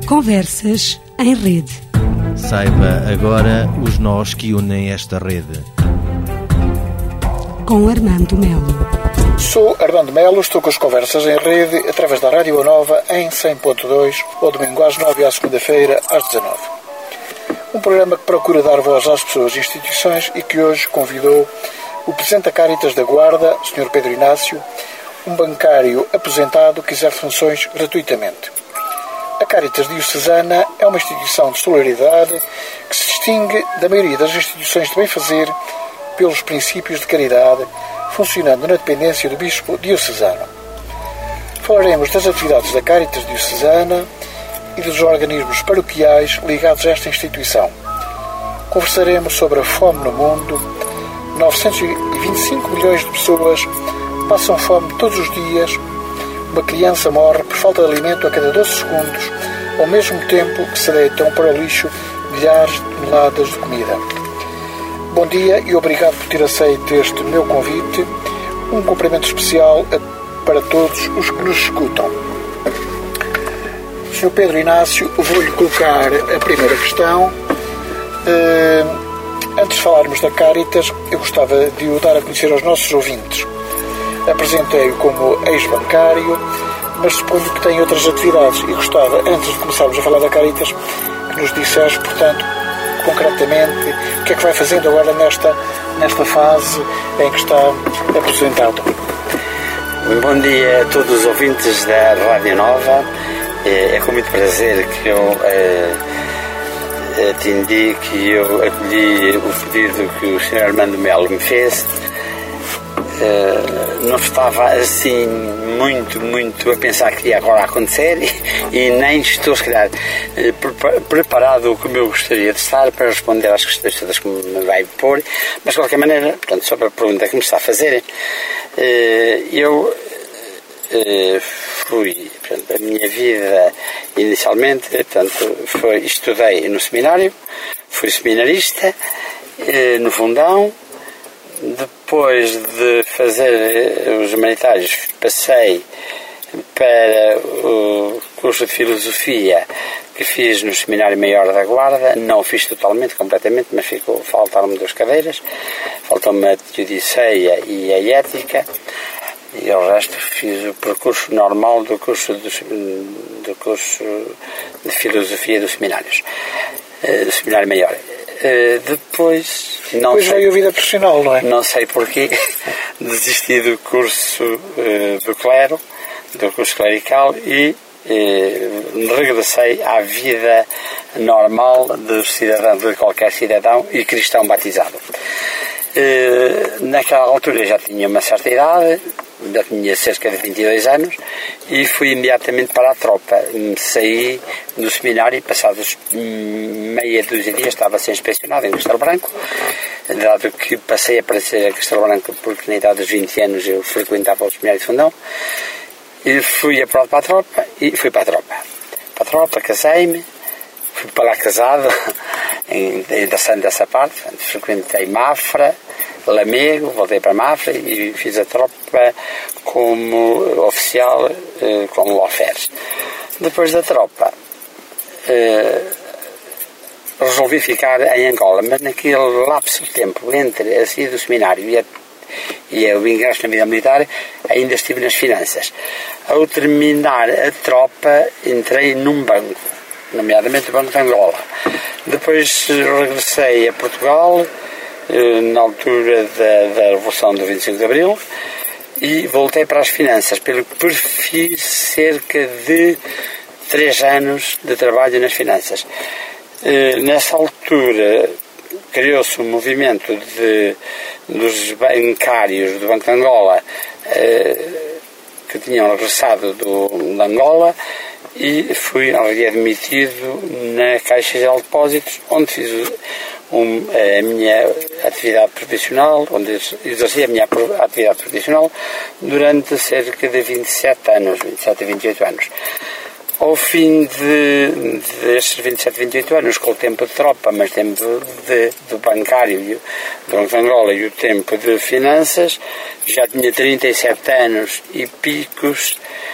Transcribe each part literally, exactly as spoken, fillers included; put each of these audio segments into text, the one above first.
Conversas em rede. Saiba agora os nós que unem esta rede. Com Armando Melo. Sou Armando Melo, estou com as Conversas em Rede através da Rádio Nova em cem ponto dois, ao domingo às nove e à segunda-feira às dezanove. Um programa que procura dar voz às pessoas e instituições e que hoje convidou o Presidente da Cáritas da Guarda, senhor Pedro Inácio, um bancário aposentado que exerce funções gratuitamente. A Cáritas Diocesana é uma instituição de solidariedade que se distingue da maioria das instituições de bem-fazer pelos princípios de caridade, funcionando na dependência do Bispo Diocesano. Falaremos das atividades da Cáritas Diocesana e dos organismos paroquiais ligados a esta instituição. Conversaremos sobre a fome no mundo. novecentos e vinte e cinco milhões de pessoas passam fome todos os dias. Uma criança morre por falta de alimento a cada doze segundos, ao mesmo tempo que se deitam para o lixo milhares de toneladas de comida. Bom dia e obrigado por ter aceito este meu convite. Um cumprimento especial para todos os que nos escutam. senhor Pedro Inácio, vou-lhe colocar a primeira questão. Uh, antes de falarmos da Cáritas, eu gostava de o dar a conhecer aos nossos ouvintes. Apresentei-o como ex-bancário, mas suponho que tem outras atividades e gostava, antes de começarmos a falar da Cáritas, que nos dissesse, portanto, concretamente, o que é que vai fazendo agora nesta, nesta fase em que está aposentado. Bom dia a todos os ouvintes da Rádio Nova. É com muito prazer que eu é, atendi, que eu acolhi o pedido que o senhor Armando Melo me fez. Uh, não estava assim muito, muito a pensar que ia agora acontecer e, e nem estou, se calhar, uh, preparado como eu gostaria de estar para responder às questões todas que me vai pôr, mas de qualquer maneira, portanto, sobre a pergunta que me está a fazer, uh, eu uh, fui, portanto, a minha vida inicialmente, portanto, foi, estudei no seminário, fui seminarista, uh, no Fundão. Depois de fazer os humanitários, passei para o curso de Filosofia que fiz no Seminário Maior da Guarda. Não o fiz totalmente, completamente, mas ficou, faltaram-me duas cadeiras. Faltou-me a Teodiceia e a Ética. E o resto fiz o percurso normal do curso de, do curso de Filosofia dos Seminários, do Seminário Maior. Uh, depois não depois sei, veio a vida profissional, não é? Não sei porquê, desisti do curso uh, do clero, do curso clerical e uh, regressei à vida normal de, cidadão, de qualquer cidadão e cristão batizado. Uh, naquela altura já tinha uma certa idade, já tinha cerca de vinte e dois anos e fui imediatamente para a tropa. Saí do seminário e passados meia dúzia de dias estava a ser inspecionado em Castelo Branco, dado que passei a aparecer a Castelo Branco porque na idade dos vinte anos eu frequentava o seminário de Fundão e fui a para a tropa e fui para a tropa. Para a tropa, casei-me, fui para lá casado, interessante dessa parte, frequentei Mafra, Lamego, voltei para Mafra e fiz a tropa como oficial eh, como lawfare. Depois da tropa eh, resolvi ficar em Angola, mas naquele lapso de tempo entre a saída do seminário e, a, e o ingresso na vida militar ainda estive nas finanças. Ao terminar a tropa entrei num banco, nomeadamente o Banco de Angola. Depois regressei a Portugal na altura da, da Revolução do vinte e cinco de Abril e voltei para as finanças, pelo que fiz cerca de três anos de trabalho nas finanças. Nessa altura criou-se um movimento de, dos bancários do Banco de Angola que tinham regressado do, de Angola e fui readmitido na Caixa Geral de Depósitos, onde fiz um, a minha atividade profissional, onde exerci a minha atividade profissional durante cerca de vinte e sete anos, vinte e sete a vinte e oito anos. Ao fim de, destes vinte e sete, vinte e oito anos, com o tempo de tropa, mas tempo de, de bancário do Banco de Angola e o tempo de finanças, já tinha trinta e sete anos e picos,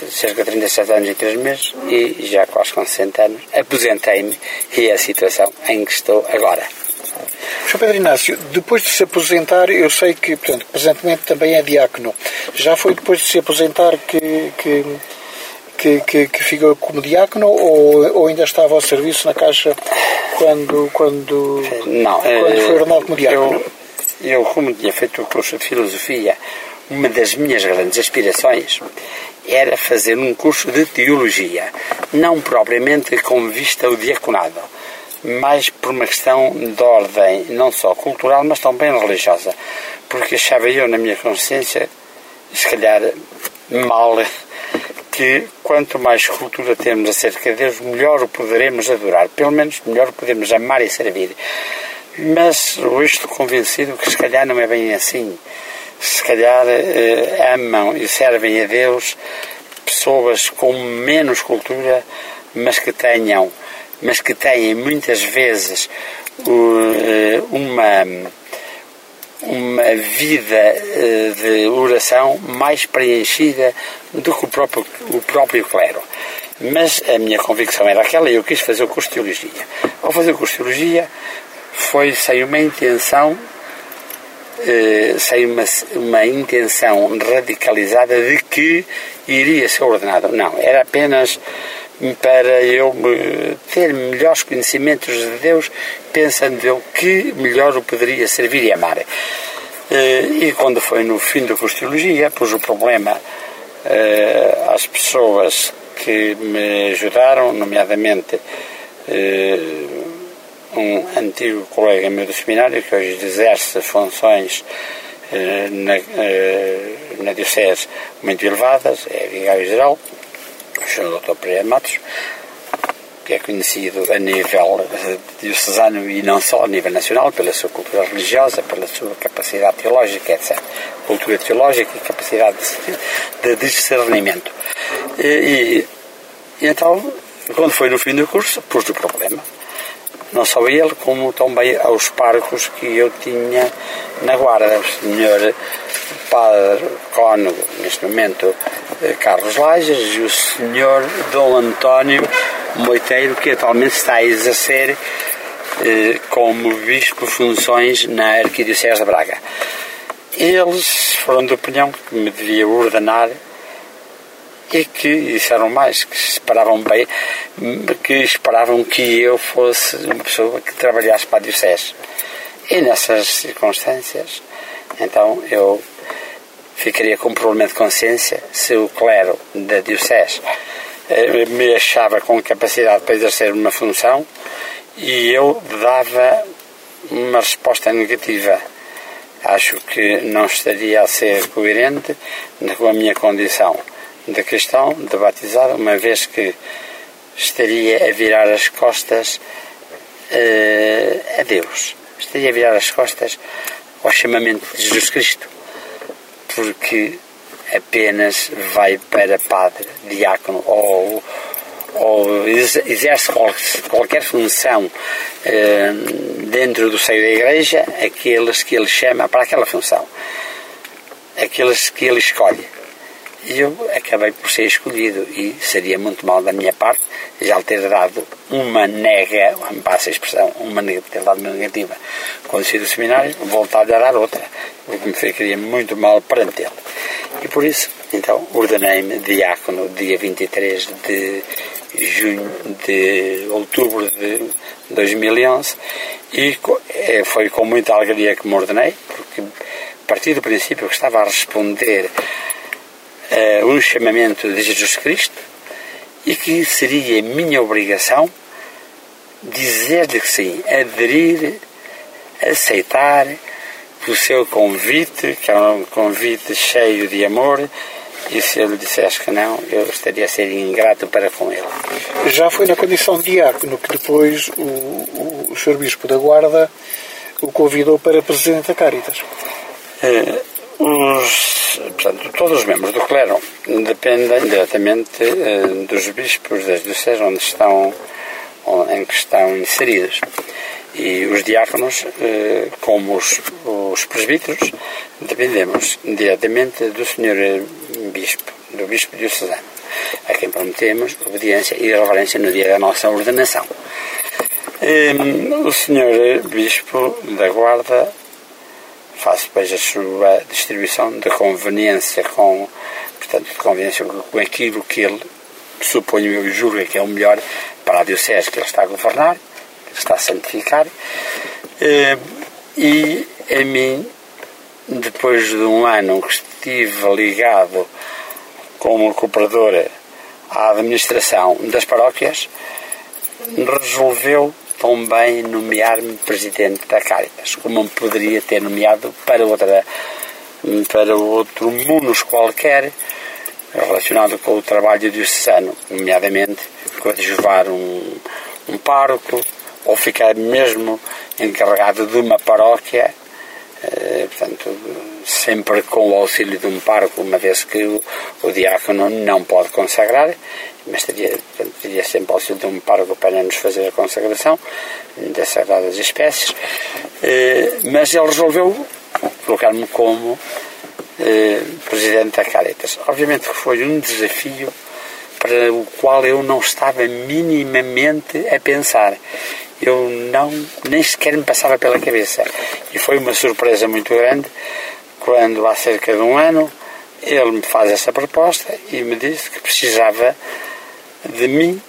cerca de trinta e sete anos e três meses e já quase com sessenta anos aposentei-me e é a situação em que estou agora. senhor Pedro Inácio, depois de se aposentar, eu sei que, portanto, presentemente também é diácono. Já foi depois de se aposentar que, que, que, que, que ficou como diácono ou, ou ainda estava ao serviço na Caixa quando, quando, Não, quando foi ordenado como diácono? Eu, eu, como tinha feito o curso de Filosofia, uma das minhas grandes aspirações era fazer um curso de Teologia, não propriamente com vista ao diaconado, mas por uma questão de ordem não só cultural, mas também religiosa, porque achava eu na minha consciência, se calhar mal, que quanto mais cultura temos acerca de Deus, melhor o poderemos adorar, pelo menos melhor o podemos amar e servir. Mas hoje estou convencido que se calhar não é bem assim. Se calhar eh, amam e servem a Deus pessoas com menos cultura, mas que tenham mas que têm muitas vezes uh, uma, uma vida uh, de oração mais preenchida do que o próprio, o próprio clero. Mas a minha convicção era aquela e eu quis fazer o curso de Teologia. Ao fazer o curso de Teologia foi sem uma intenção uh, sem uma, uma intenção radicalizada de que iria ser ordenado. Não, era apenas para eu ter melhores conhecimentos de Deus, pensando eu que melhor o poderia servir e amar. E quando foi no fim do curso de Teologia, pus o problema às pessoas que me ajudaram, nomeadamente um antigo colega meu do seminário, que hoje exerce funções na, na Diocese muito elevadas, é vigário-geral, o senhor doutor Pereira Matos, que é conhecido a nível diocesano e não só a nível nacional, pela sua cultura religiosa, pela sua capacidade teológica, etcétera. Cultura teológica e capacidade de, de discernimento. E, e, e então, quando foi no fim do curso, pus o problema. Não só a ele, como também aos párocos que eu tinha na guarda. O senhor Padre Cônego, neste momento, Carlos Lages, e o senhor Dom António Moiteiro, que atualmente está a exercer eh, como bispo funções na Arquidiocese de Braga. Eles foram de opinião que me devia ordenar e que disseram mais, que esperavam bem, que esperavam que eu fosse uma pessoa que trabalhasse para a Diocese. E nessas circunstâncias, então eu ficaria com um problema de consciência se o clero da Diocese eh, me achava com capacidade para exercer uma função e eu dava uma resposta negativa. Acho que não estaria a ser coerente com a minha condição de cristão, de batizado, uma vez que estaria a virar as costas uh, a Deus. Estaria a virar as costas ao chamamento de Jesus Cristo, porque apenas vai para padre, diácono ou, ou exerce qualquer função uh, dentro do seio da Igreja, aqueles que ele chama para aquela função, aqueles que ele escolhe. E eu acabei por ser escolhido e seria muito mal da minha parte já lhe ter dado uma nega, me passa a expressão, uma ter dado uma negativa quando saí do seminário, voltar-lhe a dar outra, o que me ficaria muito mal perante ele. E por isso, então, ordenei-me diácono dia vinte e três de junho, de outubro de dois mil e onze, e foi com muita alegria que me ordenei, porque a partir do princípio que estava a responder Uh, um chamamento de Jesus Cristo e que seria minha obrigação dizer-lhe que sim, aderir, aceitar o seu convite, que é um convite cheio de amor, e se ele dissesse que não, eu estaria a ser ingrato para com ele. Já foi na condição de diácono que depois o, o, o senhor Bispo da Guarda o convidou para presidente da Caritas. Uh, Os, portanto, todos os membros do clero dependem diretamente uh, dos bispos das dioceses onde estão, onde, em que estão inseridos. E os diáconos, uh, como os, os presbíteros, dependemos diretamente do senhor bispo, do bispo diocesano. a quem prometemos obediência e reverência no dia da nossa ordenação. O senhor Bispo da Guarda faz depois a sua distribuição de conveniência com, portanto, de conveniência com aquilo que ele, suponho eu, julga que é o melhor para a diocese que ele está a governar, que ele está a santificar, e a mim, depois de um ano que estive ligado como cooperador à administração das paróquias, resolveu também nomear-me presidente da Cáritas, como me poderia ter nomeado para, outra, para outro munus qualquer relacionado com o trabalho diocesano, nomeadamente coadjuvar um, um pároco ou ficar mesmo encarregado de uma paróquia, eh, portanto, sempre com o auxílio de um pároco, uma vez que o, o diácono não pode consagrar, mas teria, portanto, teria sempre o auxílio de um pároco para nos fazer a consagração das sagradas espécies, eh, mas ele resolveu colocar-me como eh, presidente da Cáritas. Obviamente que foi um desafio para o qual eu não estava minimamente a pensar. Eu não, nem sequer me passava pela cabeça. E foi uma surpresa muito grande quando, há cerca de um ano, ele me faz essa proposta e me disse que precisava de mim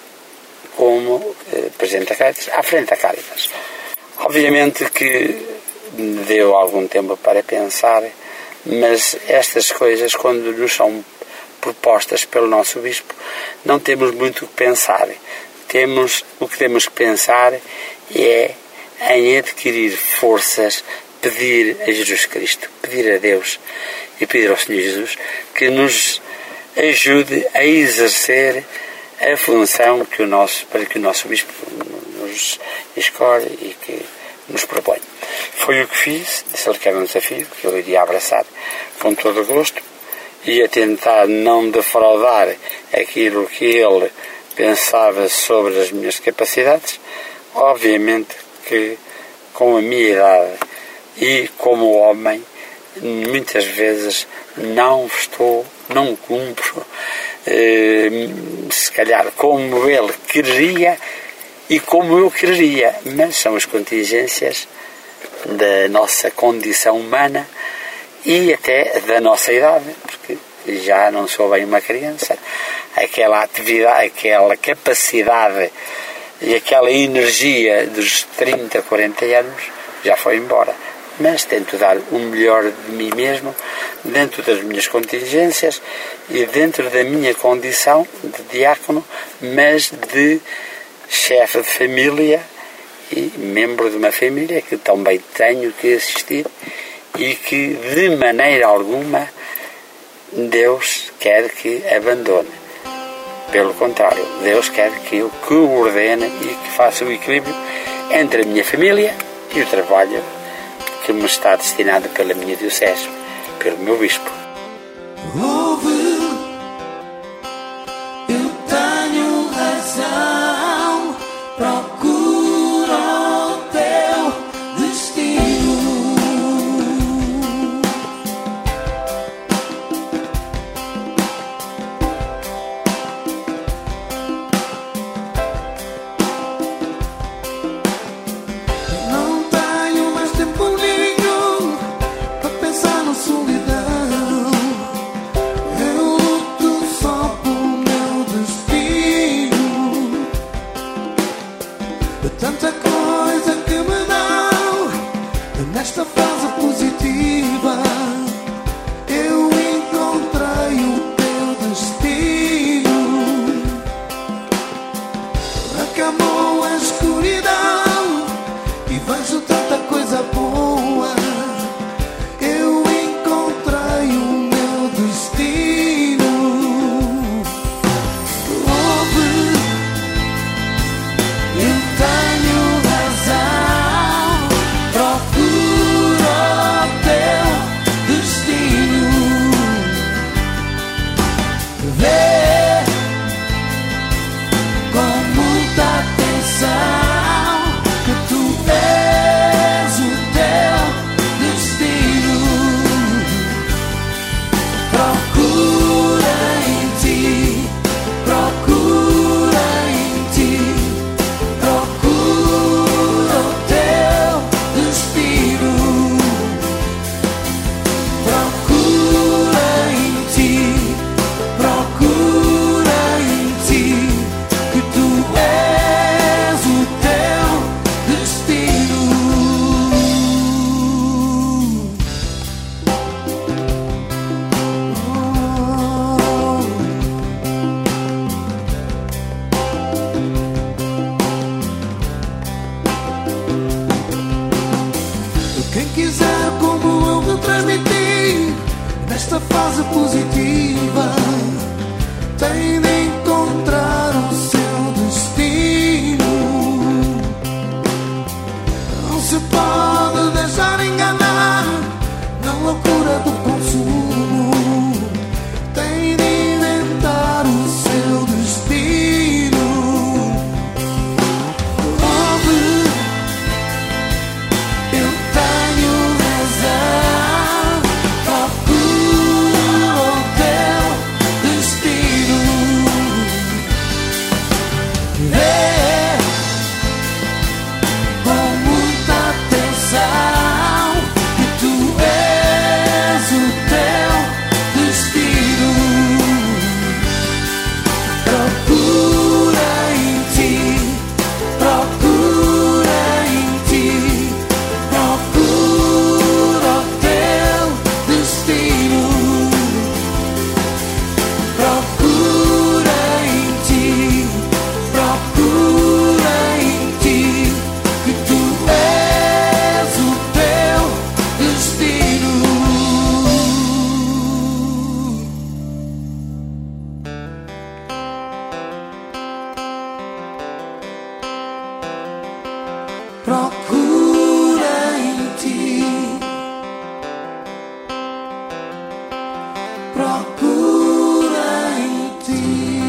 como eh, presidente da Cáritas, à frente da Cáritas. Obviamente que me deu algum tempo para pensar, mas estas coisas, quando nos são propostas pelo nosso Bispo, não temos muito o que pensar. Temos, o que temos que pensar é em adquirir forças, pedir a Jesus Cristo, pedir a Deus e pedir ao Senhor Jesus que nos ajude a exercer a função que o nosso, para que o nosso Bispo nos escolhe e que nos propõe. Foi o que fiz, disse-lhe que era um desafio, que eu iria abraçar com todo o gosto, ia tentar não defraudar aquilo que ele pensava sobre as minhas capacidades. Obviamente que com a minha idade e como homem, muitas vezes não estou, não cumpro, eh, se calhar como ele queria e como eu queria, mas são as contingências da nossa condição humana e até da nossa idade, porque já não sou bem uma criança. Aquela atividade, aquela capacidade e aquela energia dos trinta, quarenta anos já foi embora. Mas tento dar o melhor de mim mesmo, dentro das minhas contingências e dentro da minha condição de diácono, mas de chefe de família e membro de uma família que também tenho que assistir e que de maneira alguma Deus quer que abandone. Pelo contrário, Deus quer que eu coordene e que faça o equilíbrio entre a minha família e o trabalho que me está destinado pela minha diocese, pelo meu bispo. Ouve, eu tenho razão, procura o teu destino. Não tenho mais tempo nenhum para pensar na solidão. força positiva tem de encontrar o seu destino. Não se pode deixar enganar na loucura do consumo. Tem de inventar o seu destino. Ouve, eu tenho razão. Procura o teu destino. Vê com muita atenção que tu és o teu destino. Procura em ti, procura em ti, procura o teu destino. Procura em ti, procura em ti, que tu és o teu destino. Procura em ti, procura em ti.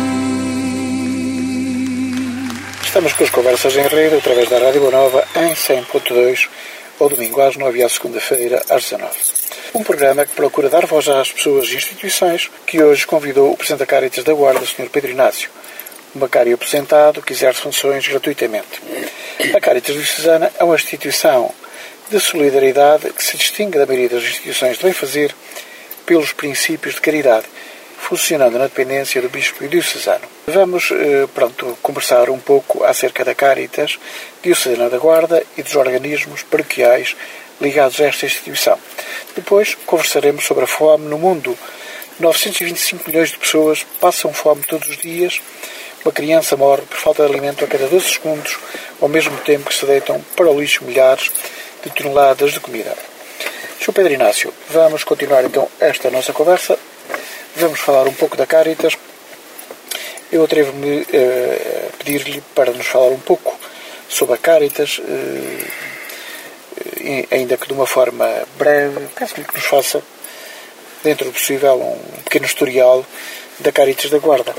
Estamos com as conversas em rede através da Rádio Boa Nova em cem ponto dois, ao domingo às nove e à segunda-feira às dezanove. Um programa que procura dar voz às pessoas e instituições que hoje convidou o Presidente da Cáritas da Guarda, senhor Pedro Inácio, um bacário aposentado que exerce funções gratuitamente. A Cáritas Diocesana é uma instituição de solidariedade que se distingue da maioria das instituições de bem-fazer pelos princípios de caridade, funcionando na dependência do Bispo Diocesano. Vamos, eh, pronto, conversar um pouco acerca da Cáritas Diocesana da Guarda e dos organismos paroquiais ligados a esta instituição. Depois conversaremos sobre a fome no mundo. novecentos e vinte e cinco milhões de pessoas passam fome todos os dias. Uma criança morre por falta de alimento a cada doze segundos, ao mesmo tempo que se deitam para o lixo milhares de toneladas de comida. senhor Pedro Inácio, vamos continuar então esta nossa conversa. Vamos falar um pouco da Cáritas. Eu atrevo-me uh, a pedir-lhe para nos falar um pouco sobre a Cáritas, uh, ainda que de uma forma breve. Peço-lhe que nos faça, dentro do possível, um pequeno historial da Cáritas da Guarda.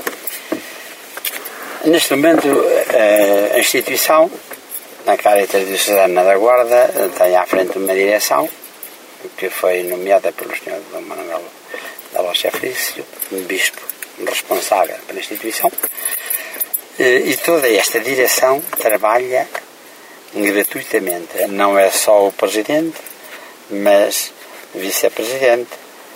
Neste momento, a instituição, a Cáritas Diocesana da Guarda, tem à frente uma direção que foi nomeada pelo senhor Dom Manuel da Rocha Frício, um bispo responsável pela instituição, e toda esta direção trabalha gratuitamente. Não é só o presidente, mas o vice-presidente,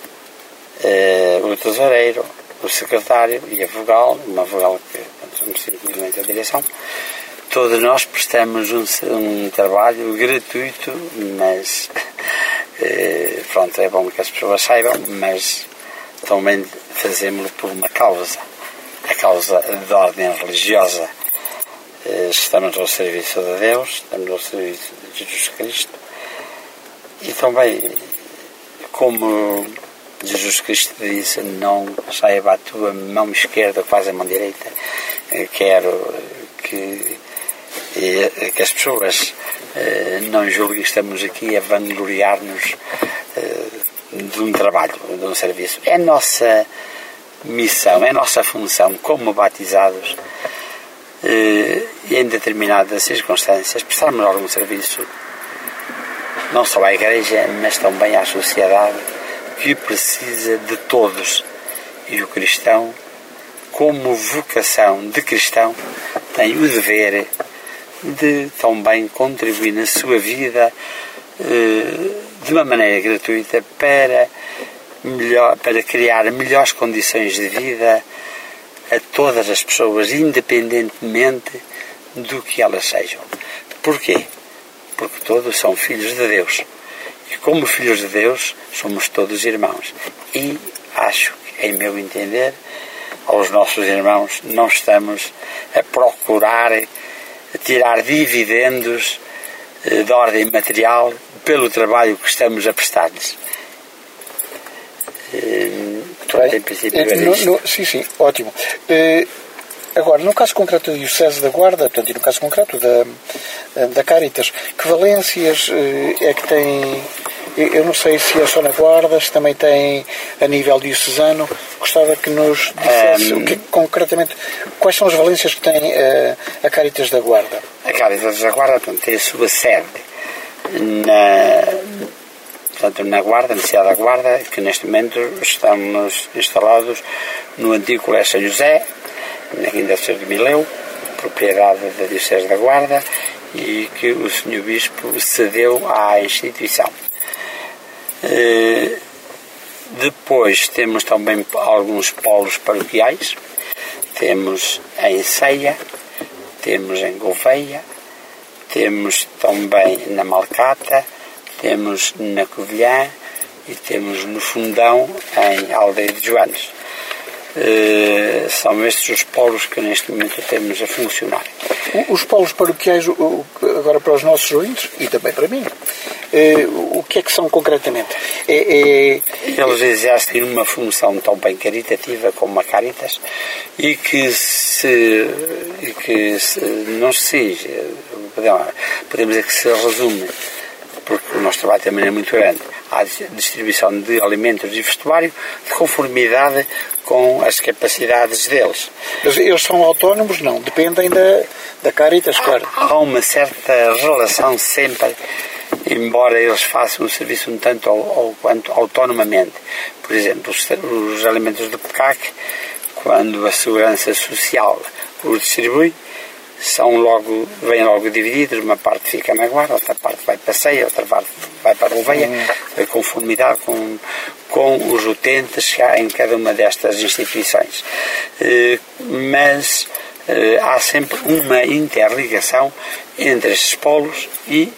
o tesoureiro, o secretário e a vogal, uma vogal que somos simplesmente a direção. Todos nós prestamos um, um trabalho gratuito, mas eh, pronto, é bom que as pessoas saibam, mas também fazemos-lo por uma causa, a causa de ordem religiosa. Eh, estamos ao serviço de Deus, estamos ao serviço de Jesus Cristo, e também, como Jesus Cristo disse, não saiba a tua mão esquerda quase a mão direita. Quero que, que as pessoas não julguem que estamos aqui a vangloriar-nos de um trabalho, de um serviço. É a nossa missão, é a nossa função como batizados, e em determinadas circunstâncias prestarmos algum serviço, não só à Igreja, mas também à sociedade, que precisa de todos. E o cristão, como vocação de cristão, tem o dever de também contribuir na sua vida de uma maneira gratuita para, melhor, para criar melhores condições de vida a todas as pessoas, independentemente do que elas sejam. Porquê? Porque todos são filhos de Deus. E como filhos de Deus, somos todos irmãos. E acho que, em meu entender, aos nossos irmãos não estamos a procurar tirar dividendos de ordem material pelo trabalho que estamos a prestar-lhes. Muito bem. Em princípio, Eh, era no, isto. no, sim, sim, ótimo. Eh, agora, no caso concreto da Diocese da Guarda, portanto, e no caso concreto da, da Caritas, que valências eh, é que tem? Eu não sei se é só na Guarda, se também tem a nível diocesano. Gostava que nos dissesse Um, o que, concretamente, quais são as valências que tem eh, a Caritas da Guarda. A Caritas da Guarda, portanto, tem a sua sede na, portanto, na Guarda, na cidade da Guarda, que neste momento estamos instalados no antigo Colégio São José, na Quinta de Mileu, propriedade da Diocese da Guarda, e que o senhor Bispo cedeu à instituição. Uh, depois temos também alguns polos paroquiais. Temos em Ceia, temos em Gouveia, temos também na Malcata, temos na Covilhã e temos no Fundão, em Aldeia de Joanes. Uh, são estes os polos que neste momento temos a funcionar. Os polos paroquiais, agora para os nossos ouvintes, e também para mim, o que é que são concretamente? É, é... Eles exercem uma função tão bem caritativa como a Caritas e que se, e que se não se podemos dizer que se resume, porque o nosso trabalho também é muito grande, à distribuição de alimentos e vestuário de conformidade com as capacidades deles. Mas eles são autónomos? Não, dependem da, da Caritas, claro. Há uma certa relação sempre, embora eles façam o serviço um tanto ou, ou quanto autonomamente. Por exemplo, os, os alimentos do P C A C, quando a Segurança Social os distribui, são logo, vêm logo divididos, uma parte fica na Guarda, outra parte vai para a Ceia, outra parte vai para a Gouveia, em conformidade com, com os utentes em cada uma destas instituições. Mas há sempre uma interligação entre estes polos e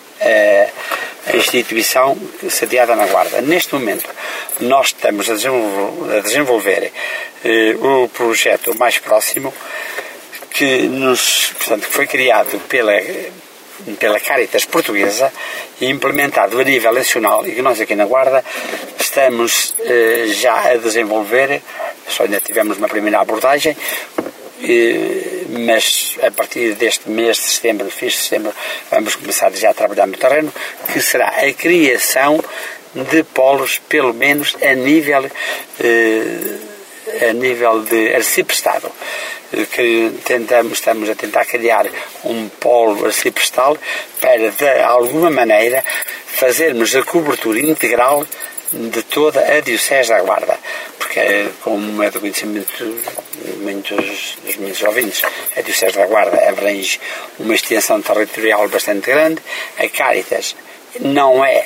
a instituição sediada na Guarda. Neste momento, nós estamos a desenvolver, a desenvolver o projeto mais próximo, que, nos, portanto, que foi criado pela, pela Caritas Portuguesa e implementado a nível nacional, e que nós aqui na Guarda estamos eh, já a desenvolver. Só ainda tivemos uma primeira abordagem, eh, mas a partir deste mês de setembro, fim de setembro, vamos começar já a trabalhar no terreno, que será a criação de polos, pelo menos a nível, eh, a nível de arciprestado, que tentamos, estamos a tentar criar um polo arciprestal para, de alguma maneira, fazermos a cobertura integral de toda a Diocese da Guarda, porque, como é do conhecimento de muitos dos meus ouvintes, a Diocese da Guarda abrange uma extensão territorial bastante grande. A Caritas não é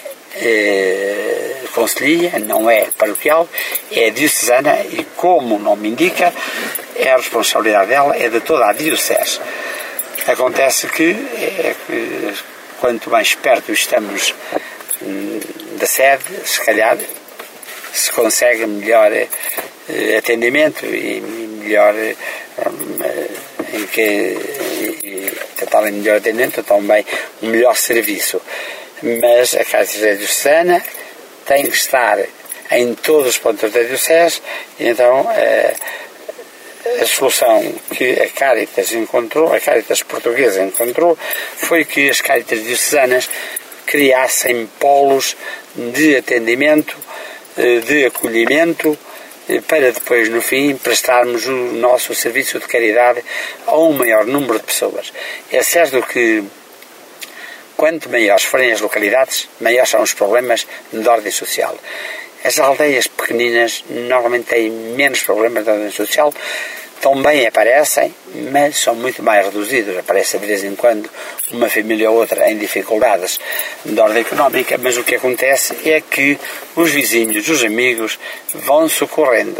eh, concelhia, não é paroquial, é diocesana e, como o nome indica, é a responsabilidade dela, é de toda a Diocese. Acontece que, é, que quanto mais perto estamos hum, da sede, se calhar se consegue melhor eh, atendimento e melhor hum, em que e, tentar melhor atendimento, também um melhor serviço. Mas a Caritas Diocesana tem que estar em todos os pontos da Diocese, e então eh, a solução que a Caritas encontrou, a Caritas Portuguesa encontrou, foi que as Caritas diocesanas criassem polos de atendimento, de acolhimento, para depois, no fim, prestarmos o nosso serviço de caridade a um maior número de pessoas. É certo que, quanto maiores forem as localidades, maiores são os problemas de ordem social. As aldeias pequeninas normalmente têm menos problemas de ordem social, também aparecem, mas são muito mais reduzidos. Aparece de vez em quando uma família ou outra em dificuldades de ordem económica, mas o que acontece é que os vizinhos, os amigos, vão socorrendo.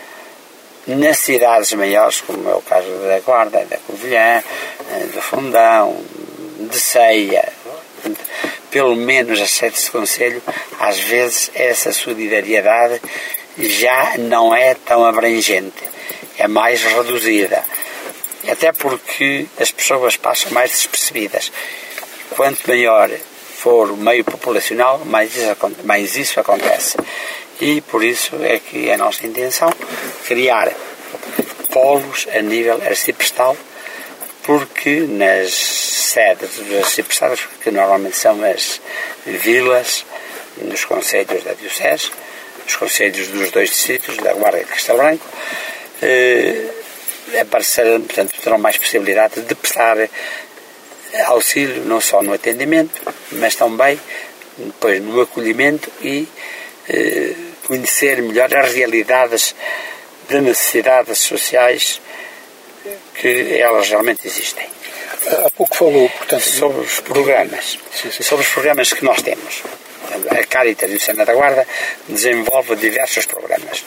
Nas cidades maiores, como é o caso da Guarda, da Covilhã, do Fundão, de Ceia, pelo menos as sedes de concelho, às vezes essa solidariedade já não é tão abrangente, é mais reduzida, até porque as pessoas passam mais despercebidas. Quanto maior for o meio populacional, mais isso, mais isso acontece. E por isso é que é a nossa intenção criar polos a nível arciprestal, porque nas sedes dos arciprestais, que normalmente são as vilas dos concelhos da Diocese, os concelhos dos dois distritos, da Guarda e de Castelo Branco, eh, aparecerão, portanto, terão mais possibilidade de prestar auxílio, não só no atendimento, mas também depois no acolhimento e eh, conhecer melhor as realidades de necessidades sociais que elas realmente existem. Há pouco falou, portanto... Sobre os programas. Sim, sim. Sobre os programas que nós temos. A Caritas Diocesana da Guarda desenvolve diversos programas.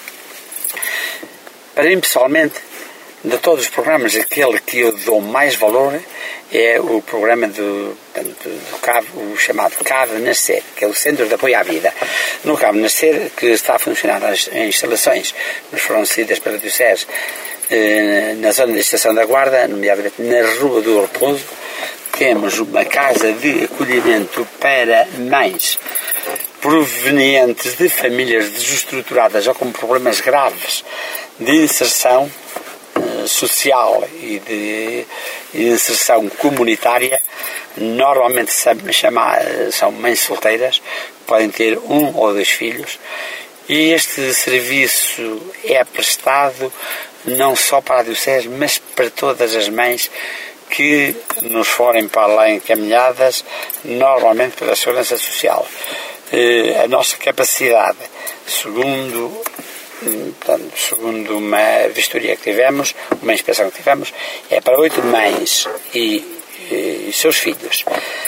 Para mim, pessoalmente, de todos os programas, aquele que eu dou mais valor é o programa do, do, do CAV, o chamado CAV Nascer, que é o Centro de Apoio à Vida. No CAV Nascer, que está a funcionar nas instalações que nos foram cedidas pela Diocese, eh, na zona da Estação da Guarda, nomeadamente na Rua do Repouso, temos uma casa de acolhimento para mães provenientes de famílias desestruturadas ou com problemas graves de inserção social e de inserção comunitária. Normalmente são mães solteiras, podem ter um ou dois filhos, e este serviço é prestado não só para a Diocese, mas para todas as mães que nos forem para lá encaminhadas, normalmente pela Segurança Social. A nossa capacidade, segundo Portanto, segundo uma vistoria que tivemos, uma inspeção que tivemos, é para oito mães e, e seus filhos.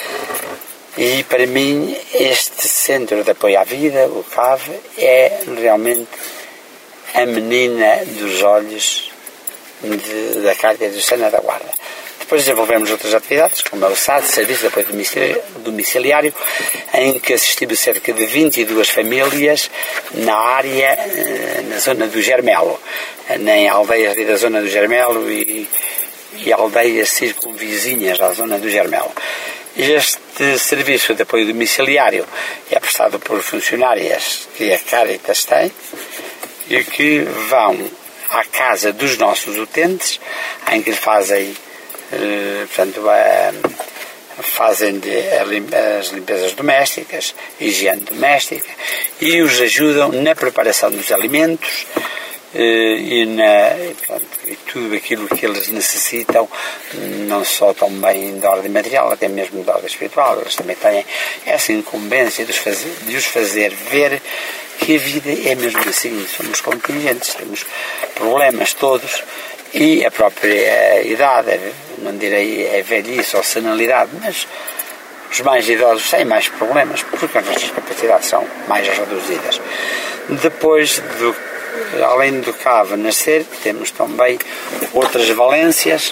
E para mim, este Centro de Apoio à Vida, o CAV, é realmente a menina dos olhos de, da Caritas Diocesana da Guarda. Depois desenvolvemos outras atividades, como é o S A D, Serviço de Apoio Domiciliário, em que assistimos cerca de vinte e duas famílias na área, na zona do Germelo, em aldeias da zona do Germelo e, e aldeias circunvizinhas à zona do Germelo. Este serviço de apoio domiciliário é prestado por funcionárias que a Caritas tem e que vão à casa dos nossos utentes, em que fazem Uh, portanto, uh, fazem de, uh, as limpezas domésticas, higiene doméstica, e os ajudam na preparação dos alimentos uh, e, na, e, portanto, e tudo aquilo que eles necessitam, não só também de ordem material, até mesmo de ordem espiritual. Eles também têm essa incumbência de os fazer, de os fazer ver que a vida é mesmo assim. Somos contingentes, temos problemas todos. E a própria idade, não direi a velhice ou senilidade, mas os mais idosos têm mais problemas, porque as nossas capacidades são mais reduzidas. Depois, do, além do CAV Nascer, temos também outras valências,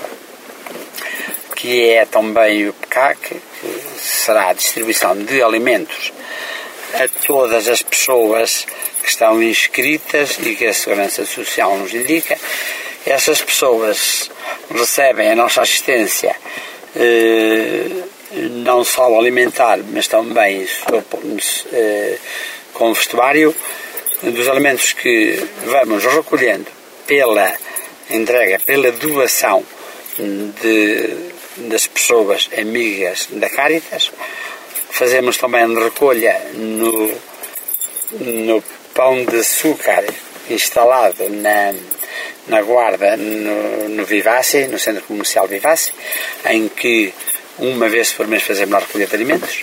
que é também o P C A C, que será a distribuição de alimentos a todas as pessoas que estão inscritas e que a Segurança Social nos indica. Essas pessoas recebem a nossa assistência eh, não só alimentar, mas também eh, com vestuário, dos alimentos que vamos recolhendo pela entrega, pela doação de, das pessoas amigas da Caritas. Fazemos também recolha no, no pão de açúcar instalado na na Guarda, no, no Vivace, no Centro Comercial Vivace, em que uma vez por mês fazemos a recolha de alimentos.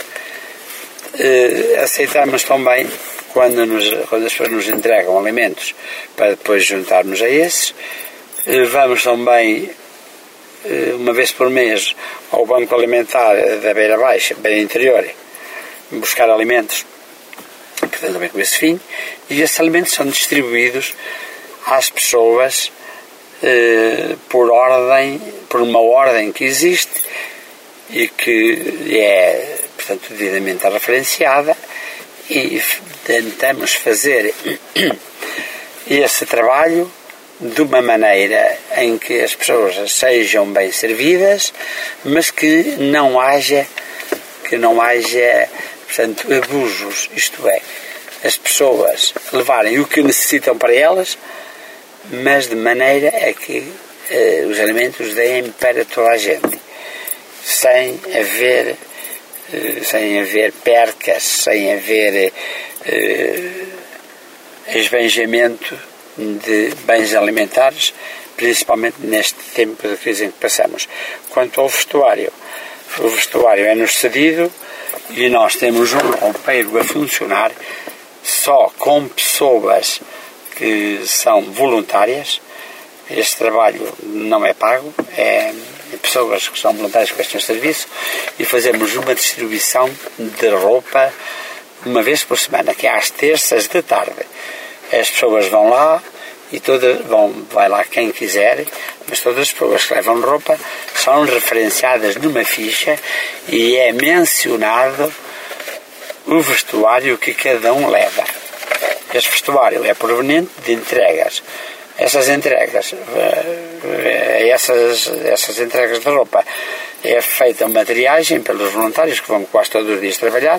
Uh, aceitamos também, quando, nos, quando as pessoas nos entregam alimentos, para depois juntarmos a esses. Uh, vamos também, uh, uma vez por mês, ao Banco Alimentar da Beira Baixa, Beira Interior, buscar alimentos, portanto, também com esse fim, e esses alimentos são distribuídos às pessoas eh, por ordem, por uma ordem que existe e que é, portanto, devidamente referenciada, e tentamos fazer esse trabalho de uma maneira em que as pessoas sejam bem servidas, mas que não haja, que não haja, portanto, abusos, isto é, as pessoas levarem o que necessitam para elas, mas de maneira a que eh, os alimentos deem para toda a gente, sem haver, eh, sem haver percas, sem haver eh, esbanjamento de bens alimentares, principalmente neste tempo de crise em que passamos. Quanto ao vestuário, o vestuário é-nos cedido e nós temos um roupeiro a funcionar só com pessoas que são voluntárias. Este trabalho não é pago, é pessoas que são voluntárias que prestam serviço, e fazemos uma distribuição de roupa uma vez por semana, que é às terças de tarde. As pessoas vão lá e todas vão, vai lá quem quiser, mas todas as pessoas que levam roupa são referenciadas numa ficha e é mencionado o vestuário que cada um leva. Este vestuário é proveniente de entregas. Essas entregas, essas, essas entregas de roupa é feita uma triagem pelos voluntários que vão quase todos os dias trabalhar.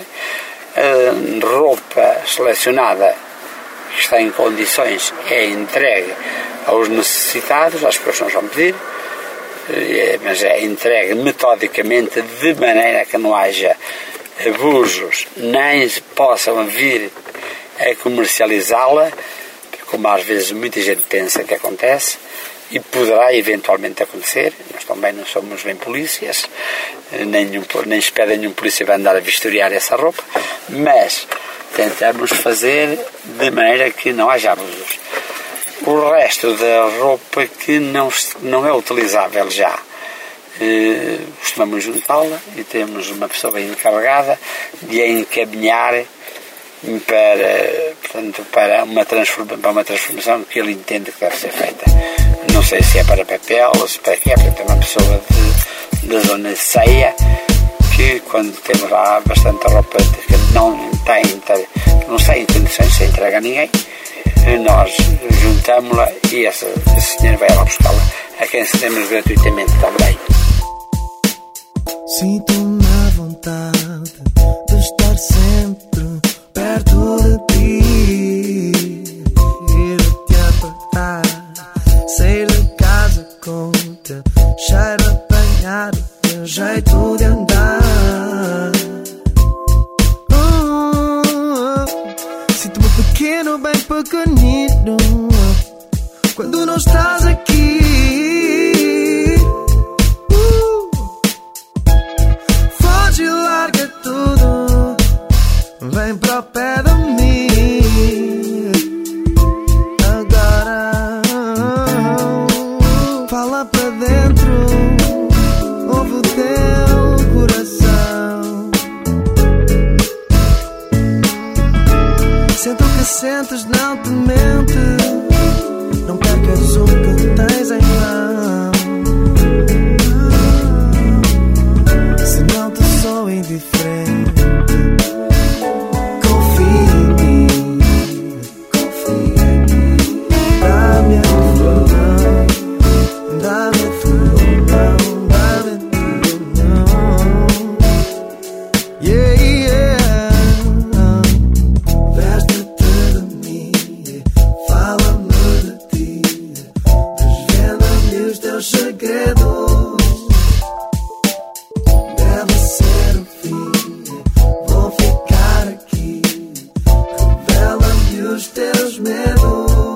A roupa selecionada que está em condições é entregue aos necessitados, às pessoas que nos vão pedir, mas é entregue metodicamente de maneira que não haja abusos, nem se possam vir a comercializá-la, como às vezes muita gente pensa que acontece, e poderá eventualmente acontecer. Nós também não somos bem polícias, nem, nenhum, nem se pede nenhum polícia vai andar a vistoriar essa roupa, mas tentamos fazer de maneira que não haja abusos. O resto da roupa que não, não é utilizável já, eh, costumamos juntá-la e temos uma pessoa encarregada de a encaminhar para, portanto, para, uma transforma, para uma transformação que ele entende que deve ser feita. Não sei se é para papel ou se para quê, porque é uma pessoa de, da zona de Ceia, que quando temos lá bastante roupa que não tem, não tem condições de ser entregue a ninguém, nós juntamos-la e esse, esse senhor vai lá buscá-la, a quem cedemos gratuitamente também. Sinto-me à vontade de estar sempre perto de ti, ir a te apertar, sair de casa com teu cheiro, apanhar o teu jeito de andar. Sinto-me pequeno, bem pequenino, quando não estás aqui. uh, Foge e larga tudo, vem para o pé de mim. Agora fala para dentro, ouve o teu coração. Sente o que sentes, não te mente, não percas o que tens em mão. Se não te sou indiferente, confia em mim, confia em mim. Dá-me a tua mão, dá-me a tua mão, dá-me a tua mão. Yeah, yeah. Veste-te de mim, fala-me de ti, desvenda-me os teus segredos. Deve ser o fim, vou ficar aqui, revela-me os teus medos.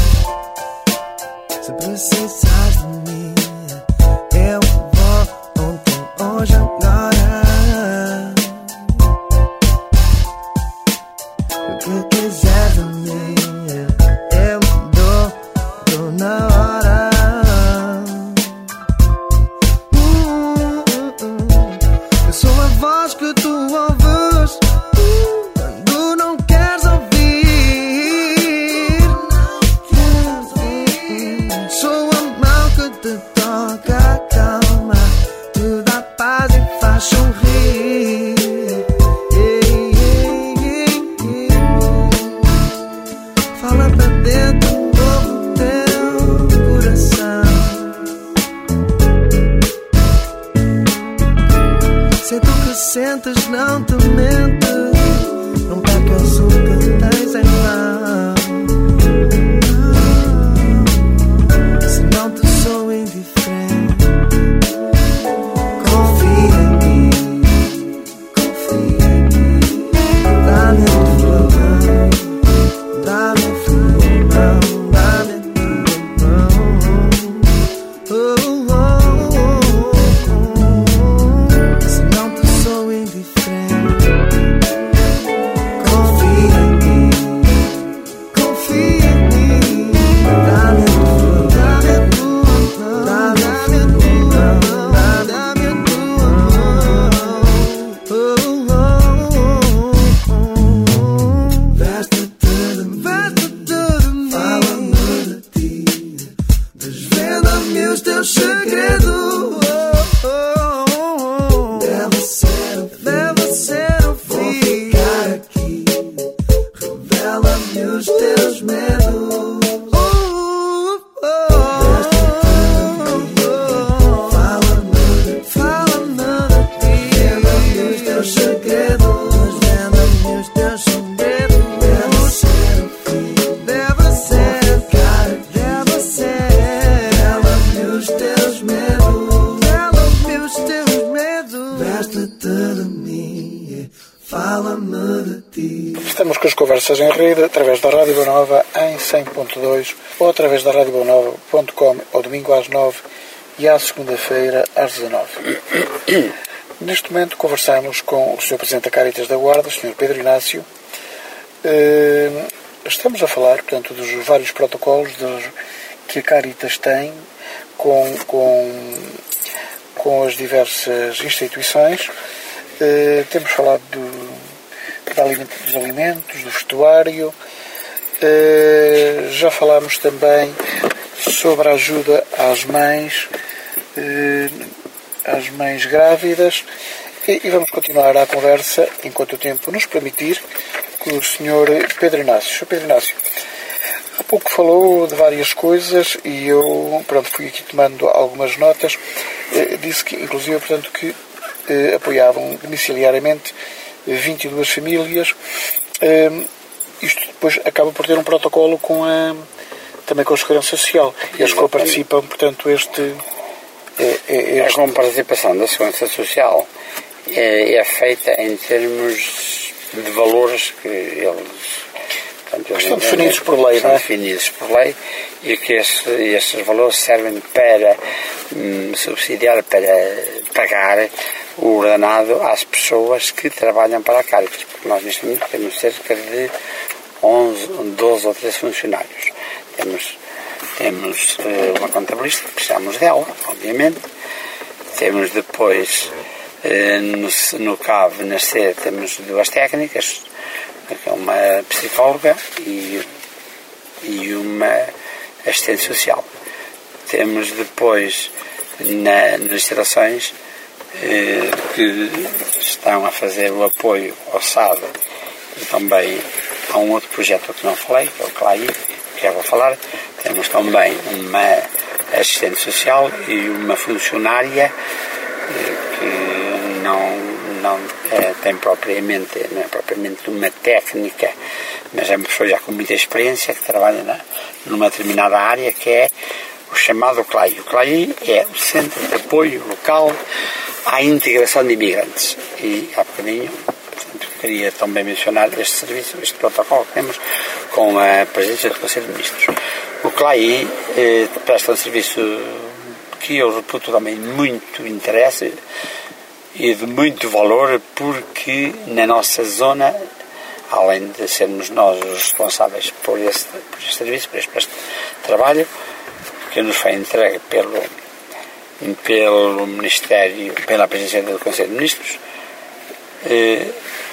Se precisas de mim, eu vou ontem, hoje, agora. O que quiser de mim, eu dou, dou na hora. Uh, uh, uh. Eu sou a voz que tu ouves uh, quando não queres ouvir. Uh, uh. Sou a mão que te toca, calma, te dá paz e faz sorrir. Yeah, yeah, yeah. Fala pra dentro, ouve o teu coração. Sei tu que sentes, não te mente, não percas o que tens fala-me de ti. Estamos com as conversas em rede através da Rádio Boa Nova em cem ponto dois ou através da rádio boa nova ponto com ao domingo às nove e à segunda-feira às dezanove. Neste momento conversamos com o senhor Presidente da Cáritas da Guarda, o senhor Pedro Inácio. Estamos a falar, portanto, dos vários protocolos que a Cáritas tem com, com, com as diversas instituições. Temos falado do, dos alimentos, do vestuário. Já falámos também sobre a ajuda às mães, às mães grávidas, e, e vamos continuar a conversa, enquanto o tempo nos permitir, com o senhor Pedro Inácio. senhor Pedro Inácio, há pouco falou de várias coisas e eu, pronto, fui aqui tomando algumas notas. Eh, disse que, inclusive, portanto, que eh, apoiavam domiciliariamente vinte e duas famílias. Eh, isto depois acaba por ter um protocolo com a, também com a Segurança Social. Eles co-participam, portanto, este... É, é, é, a comparticipação da Segurança Social é, é feita em termos de valores que eles, portanto, estão definidos por lei, estão não é? definidos por lei, e que esses, esses valores servem para hum, subsidiar, para pagar o ordenado às pessoas que trabalham para a Cáritas, porque nós neste momento temos cerca de onze, doze ou treze funcionários. Temos Temos uh, uma contabilista, que precisamos dela, obviamente. Temos depois, uh, no, no C A V, na S E, temos duas técnicas, uma psicóloga e, e uma assistente social. Temos depois, na, nas instalações, uh, que estão a fazer o apoio ao S A D, e também há um outro projeto que não falei, que é o CLAI, que eu vou falar. Temos também uma assistente social e uma funcionária que não, não é, tem propriamente, não é propriamente uma técnica, mas é uma pessoa já com muita experiência que trabalha na, numa determinada área, que é o chamado CLAI. O CLAI é o Centro de Apoio Local à Integração de Imigrantes. E há bocadinho, portanto, queria também mencionar este serviço, este protocolo que temos com a presidência do Conselho de Ministros. O CLAI eh, presta um serviço que eu reputo também muito interesse e de muito valor, porque na nossa zona, além de sermos nós os responsáveis por este, por este serviço, por este, por este trabalho, que nos foi entregue pelo, pelo Ministério, pela presidência do Conselho de Ministros, eh,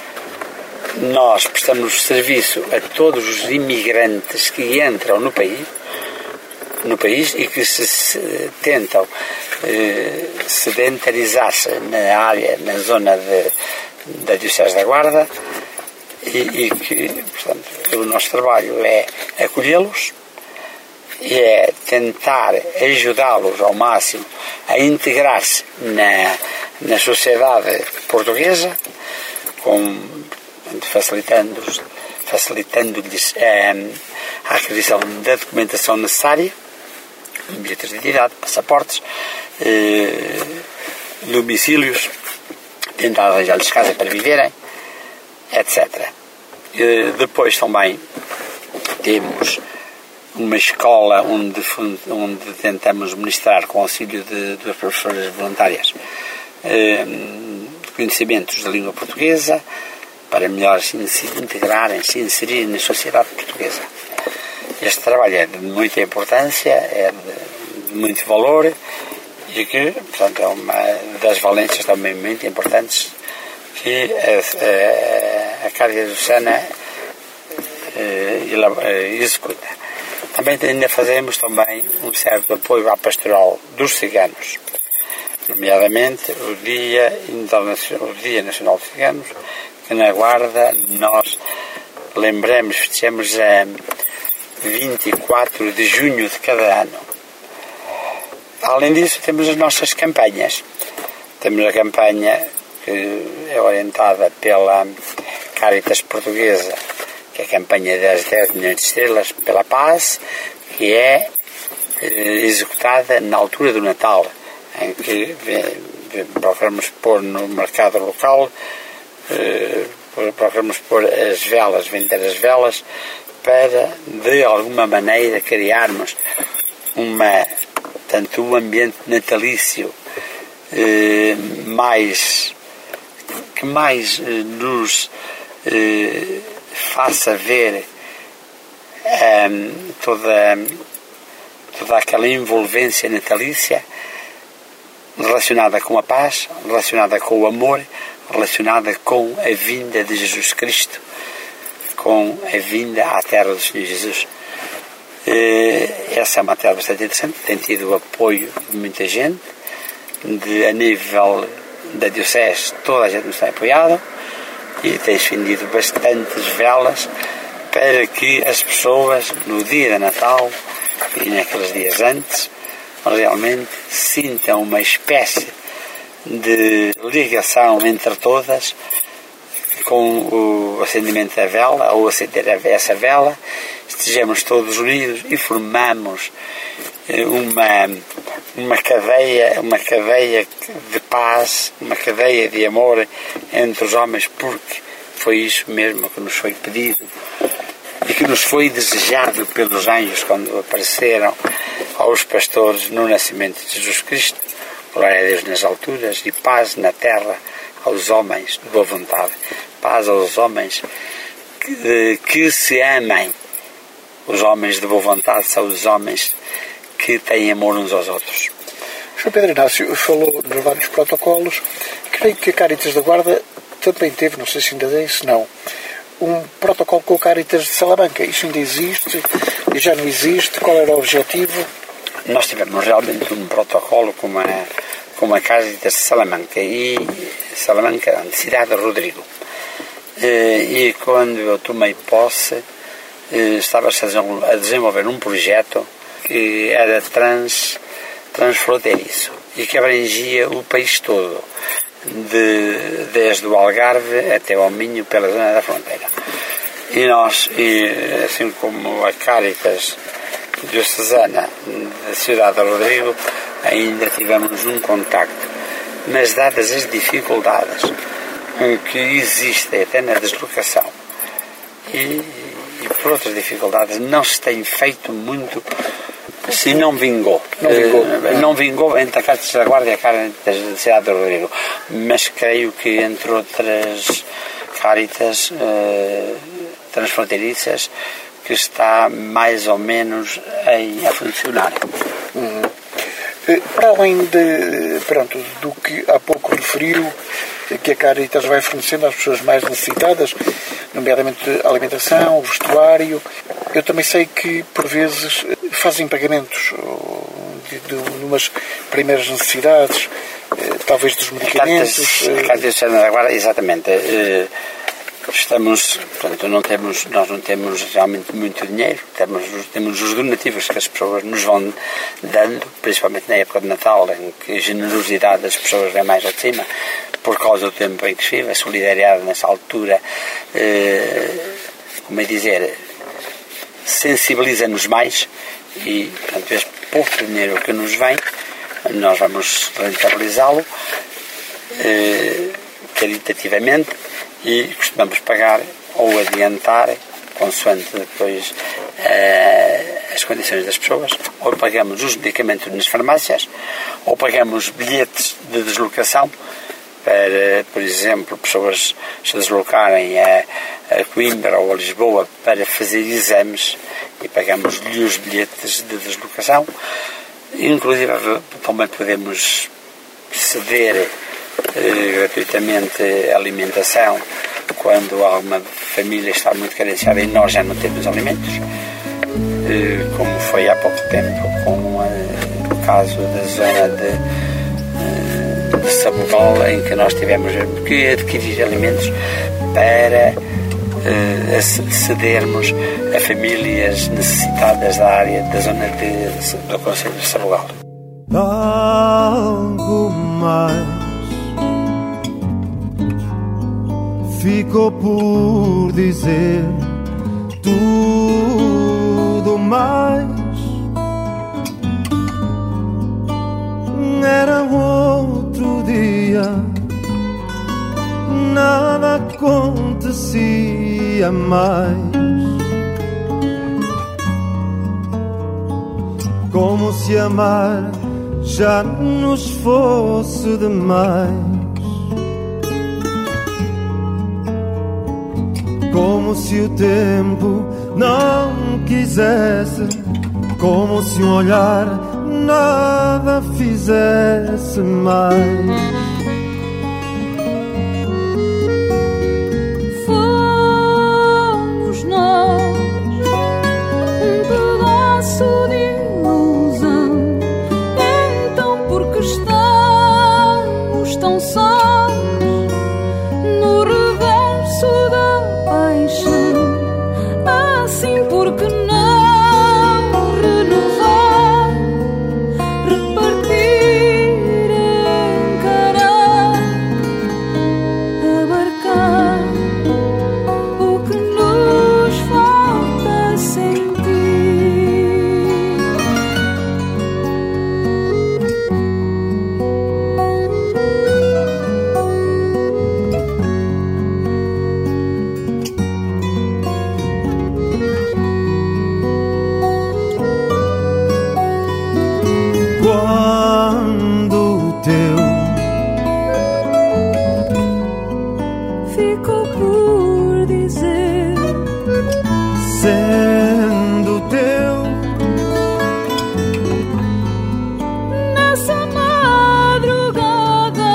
nós prestamos serviço a todos os imigrantes que entram no país, no país e que se, se tentam eh, sedentarizar-se na área, na zona de, da Diocese da Guarda, e, e que, portanto, o nosso trabalho é acolhê-los e é tentar ajudá-los ao máximo a integrar-se na, na sociedade portuguesa, com, facilitando-lhes facilitando-lhes eh, a aquisição da documentação necessária, bilhetes de identidade, passaportes, eh, domicílios, tentar arranjar-lhes casa para viverem, etcétera. Eh, depois também temos uma escola onde, onde tentamos ministrar com auxílio de duas professoras voluntárias eh, conhecimentos da língua portuguesa, para melhor se integrarem, se inserirem na sociedade portuguesa. Este trabalho é de muita importância, é de, de muito valor, e que, portanto, é uma das valências também muito importantes que a, a, a Cáritas Diocesana eh, executa. Também ainda fazemos também um certo apoio à pastoral dos ciganos, nomeadamente o Dia, Internacional, o Dia Nacional dos Ciganos, que na Guarda nós lembramos, festejamos a vinte e quatro de junho de cada ano. Além disso, temos as nossas campanhas. Temos a campanha que é orientada pela Cáritas Portuguesa, que é a campanha das dez milhões de estrelas pela paz, que é executada na altura do Natal, em que procuramos pôr no mercado local procuramos pôr as velas, vender as velas, para, de alguma maneira, criarmos uma, tanto um ambiente natalício eh, mais, que mais eh, nos eh, faça ver eh, toda, toda aquela envolvência natalícia relacionada com a paz, relacionada com o amor, relacionada com a vinda de Jesus Cristo, com a vinda à terra do Senhor Jesus. Essa é uma matéria bastante interessante, tem tido o apoio de muita gente, de, a nível da Diocese toda a gente nos tem apoiado e tem-se vendido bastantes velas para que as pessoas no dia de Natal e naqueles dias antes realmente sintam uma espécie de ligação entre todas com o acendimento da vela ou acender essa vela, estejamos todos unidos e formamos uma, uma cadeia, uma cadeia de paz, uma cadeia de amor entre os homens, porque foi isso mesmo que nos foi pedido e que nos foi desejado pelos anjos quando apareceram aos pastores no nascimento de Jesus Cristo. Glória a Deus nas alturas e paz na terra aos homens de boa vontade. Paz aos homens que, que se amem. Os homens de boa vontade são os homens que têm amor uns aos outros. O senhor Pedro Inácio falou nos vários protocolos. Creio que a Cáritas da Guarda também teve, não sei se ainda tem, se não, um protocolo com o Cáritas de Salamanca. Isso ainda existe? E já não existe? Qual era o objetivo? Nós tivemos realmente um protocolo com a, com a Cáritas de Salamanca e Salamanca, cidade de Rodrigo. E quando eu tomei posse, estava-se a desenvolver um projeto que era trans, transfronteiriço e que abrangia o país todo, de, desde o Algarve até ao Minho, pela zona da fronteira. E nós, e, assim como a Cáritas Diocesana da cidade de Rodrigo, ainda tivemos um contacto, mas dadas as dificuldades que existem até na deslocação e, e por outras dificuldades, não se tem feito muito, se não vingou. Não vingou, uh, não vingou entre a Cáritas da Guarda e a Cáritas da cidade de Rodrigo, mas creio que entre outras Cáritas uh, transfronteiriças que está mais ou menos a, a funcionar. Uhum. Para além de, pronto, do que há pouco referiu, que a Cáritas vai fornecendo às pessoas mais necessitadas, nomeadamente alimentação, vestuário, eu também sei que por vezes fazem pagamentos de, de, de umas primeiras necessidades, talvez dos medicamentos. A Cáritas da Guarda, exatamente. Estamos, portanto, não temos, nós não temos realmente muito dinheiro, temos, temos os donativos que as pessoas nos vão dando, principalmente na época de Natal, em que a generosidade das pessoas é mais acima, por causa do tempo em que se vive, a solidariedade nessa altura, eh, como é dizer, sensibiliza-nos mais e, portanto, esse pouco dinheiro que nos vem, nós vamos rentabilizá-lo eh, caritativamente, e costumamos pagar ou adiantar, consoante depois uh, as condições das pessoas, ou pagamos os medicamentos nas farmácias, ou pagamos bilhetes de deslocação para, por exemplo, pessoas se deslocarem a, a Coimbra ou a Lisboa para fazer exames e pagamos-lhe os bilhetes de deslocação. Inclusive também podemos ceder Eh, gratuitamente alimentação quando alguma família está muito carenciada e nós já não temos alimentos, eh, como foi há pouco tempo com eh, o caso da zona de, eh, de Sabugal, em que nós tivemos que adquirir alimentos para eh, cedermos a famílias necessitadas da área da zona de, do concelho de Sabugal. Algo mais ficou por dizer, tudo mais era outro dia, nada acontecia mais. Como se amar já nos fosse demais. Como se o tempo não quisesse, como se um olhar nada fizesse mais. Fomos nós um pedaço de ilusão, então por que estamos tão sós no reverso da paixão? Assim por que não renovar, repartir, encarar, abarcar o que nos falta sentir? Quando o teu Ficou por dizer, sendo teu, nessa madrugada,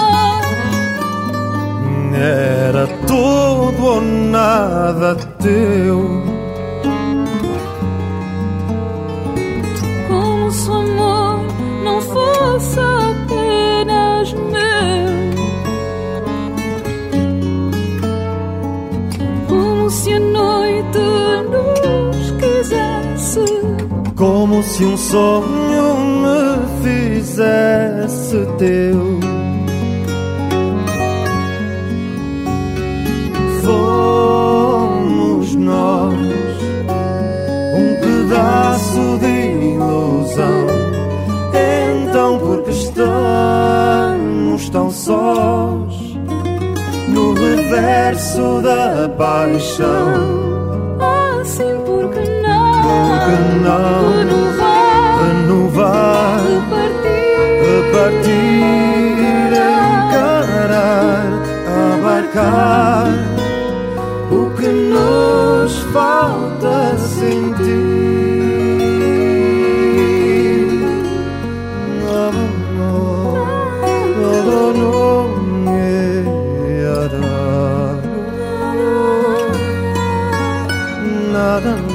era tudo ou nada teu. como se o amor não fosse apenas meu, como se a noite nos quisesse, Como se um sonho me fizesse teu. Fomos nós um pedaço de ilusão, então por que estamos tão sós no reverso da paixão? assim por que não, Por que não renovar, renovar, repartir, repartir, encarar, abarcar o que nos falta sentir? No, no, no, no, no, yeah, nada, nada,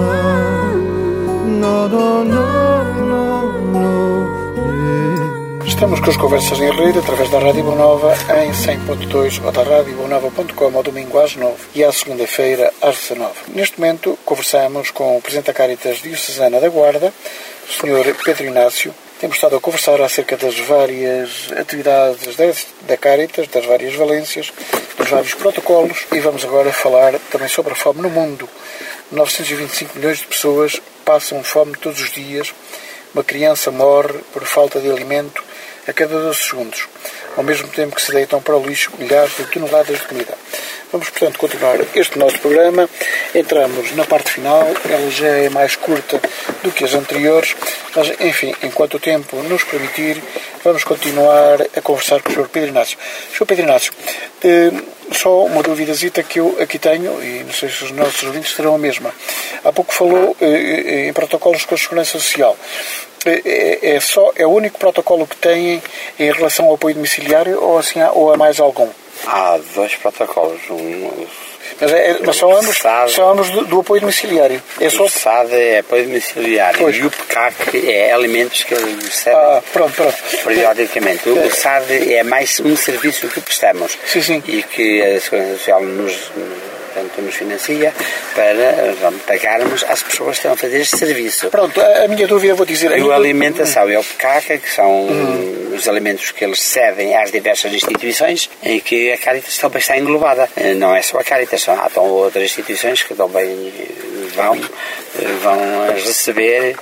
no, no, no, no, no, yeah. Estamos com as conversas em rede através da Rádio Boa Nova em cem ponto dois ou da rádio boa nova ponto com ao domingo às nove e à segunda-feira às dezanove. Neste momento conversamos com o Presidente da Cáritas Diocesana da Guarda, o senhor Pedro Inácio. Temos estado a conversar acerca das várias atividades da Cáritas, das várias valências, dos vários protocolos, e vamos agora falar também sobre a fome no mundo. novecentos e vinte e cinco milhões de pessoas passam fome todos os dias. Uma criança morre por falta de alimento a cada doze segundos, ao mesmo tempo que se deitam para o lixo milhares de toneladas de comida. Vamos, portanto, continuar este nosso programa. Entramos na parte final, ela já é mais curta do que as anteriores, mas, enfim, enquanto o tempo nos permitir, vamos continuar a conversar com o senhor Pedro Inácio. senhor Pedro Inácio, eh, só uma duvidazita que eu aqui tenho, e não sei se os nossos ouvintes terão a mesma. Há pouco falou eh, em protocolos com a Segurança Social. É, é, só, é o único protocolo que têm em relação ao apoio domiciliário, ou, assim, há, ou há mais algum? Há dois protocolos. Um, mas é, mas só ambos, só ambos do, do apoio domiciliário. É só... O S A D é apoio domiciliário. Pois. E o P C A C é alimentos que eles recebem ah, pronto, pronto. periodicamente. O, o S A D é mais um serviço que prestamos. Sim, sim. E que a Segurança Social nos... portanto, nos financia para vamos, pagarmos às pessoas que estão a fazer este serviço. Pronto, a, a minha dúvida, eu vou dizer... E a a alimentação hum. é o P C A C, que são hum. os alimentos que eles cedem às diversas instituições em que a Cáritas também está englobada. Não é só a Cáritas, são, há outras instituições que também vão, vão receber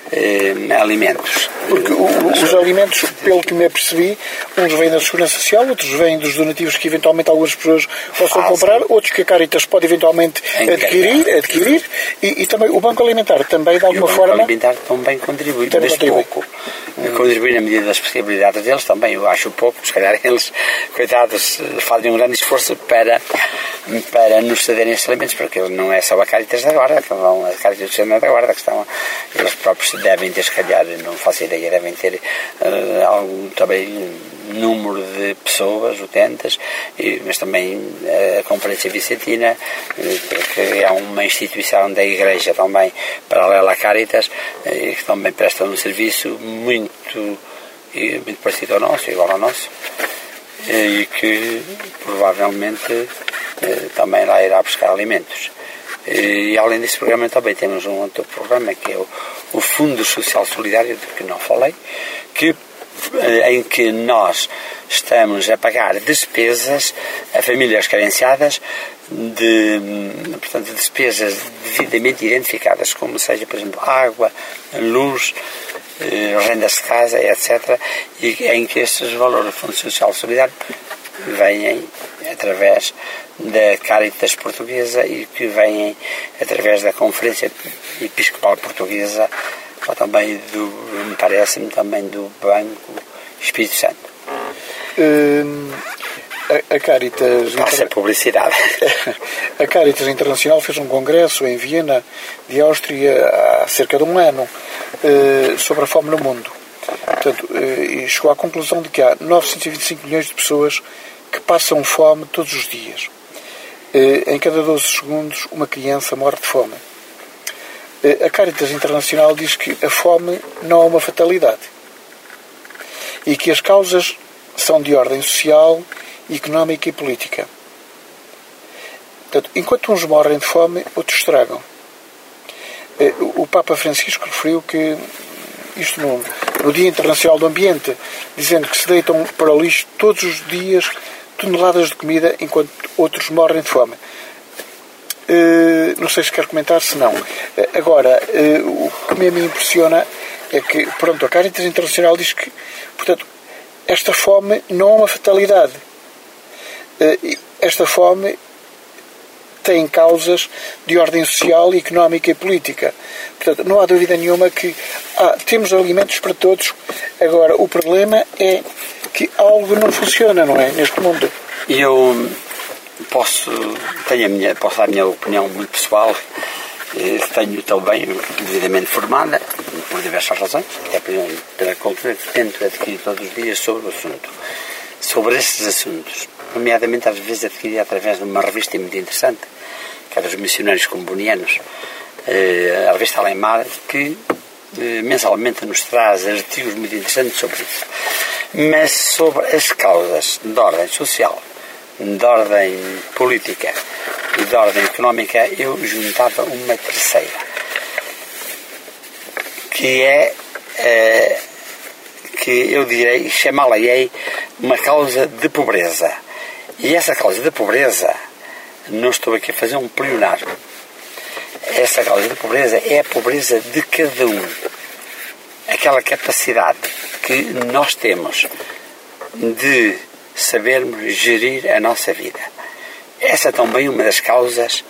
eh, alimentos. Porque o, os alimentos, pelo que me apercebi, uns vêm da Segurança Social, outros vêm dos donativos que eventualmente algumas pessoas possam ah, comprar, sim. outros que a Caritas pode eventualmente adquirir, adquirir e, e também o Banco Alimentar também de alguma e o forma... O Banco Alimentar também contribui, também mas contribui. pouco. Hum. Contribui na medida das possibilidades deles também, eu acho pouco, se calhar eles, coitados, fazem um grande esforço para, para nos cederem estes alimentos, porque não é só a Caritas da Guarda, que vão, a Caritas do Centro da Guarda, que estão, eles próprios devem ter, se calhar, não faço ideia, devem ter uh, algum também número de pessoas utentes, e, mas também uh, a Conferência Vicentina, uh, que é uma instituição da Igreja também, paralela à Caritas, uh, que também presta um serviço muito, uh, muito parecido ao nosso, igual ao nosso, uh, e que provavelmente uh, também lá irá buscar alimentos. E além desse programa também temos um outro programa que é o, o Fundo Social Solidário, de que não falei, que, em que nós estamos a pagar despesas a famílias carenciadas, de, portanto, despesas devidamente identificadas, como seja, por exemplo, água, luz, rendas de casa, etcétera, e em que estes valores do Fundo Social Solidário vêm através da Caritas Portuguesa e que vêm através da Conferência Episcopal Portuguesa, ou também, do, me parece-me, também do Banco Espírito Santo. Hum, a, a Caritas... Passa a publicidade. A Caritas Internacional fez um congresso em Viena, de Áustria, há cerca de um ano, sobre a fome no mundo. Portanto, e chegou à conclusão de que há novecentos e vinte e cinco milhões de pessoas que passam fome todos os dias. Em cada doze segundos, uma criança morre de fome. A Caritas Internacional diz que a fome não é uma fatalidade e que as causas são de ordem social, económica e política. Portanto, enquanto uns morrem de fome, outros estragam. O Papa Francisco referiu que isto no, no Dia Internacional do Ambiente, dizendo que se deitam para o lixo todos os dias toneladas de comida enquanto outros morrem de fome. Uh, não sei se quer comentar, se não. Uh, agora, uh, o que me impressiona é que, pronto, a Caritas Internacional diz que, portanto, esta fome não é uma fatalidade. Uh, esta fome tem causas de ordem social, económica e política. Portanto, não há dúvida nenhuma que ah, temos alimentos para todos. Agora, o problema é que algo não funciona, não é? Neste mundo. Eu posso, tenho a minha, posso dar a minha opinião muito pessoal, tenho também devidamente formada, por diversas razões, é pela cultura que tento adquirir todos os dias sobre o assunto, sobre estes assuntos, nomeadamente às vezes adquirir através de uma revista muito interessante, que é dos missionários combonianos, a revista Além Mar, que mensalmente nos traz artigos muito interessantes sobre isso. Mas sobre as causas de ordem social, de ordem política e de ordem económica, eu juntava uma terceira, que é, é que eu direi, chamá-la-ei uma causa de pobreza. E essa causa de pobreza, não estou aqui a fazer um plenário, essa causa de pobreza é a pobreza de cada um. Aquela capacidade que nós temos de sabermos gerir a nossa vida. Essa é também uma das causas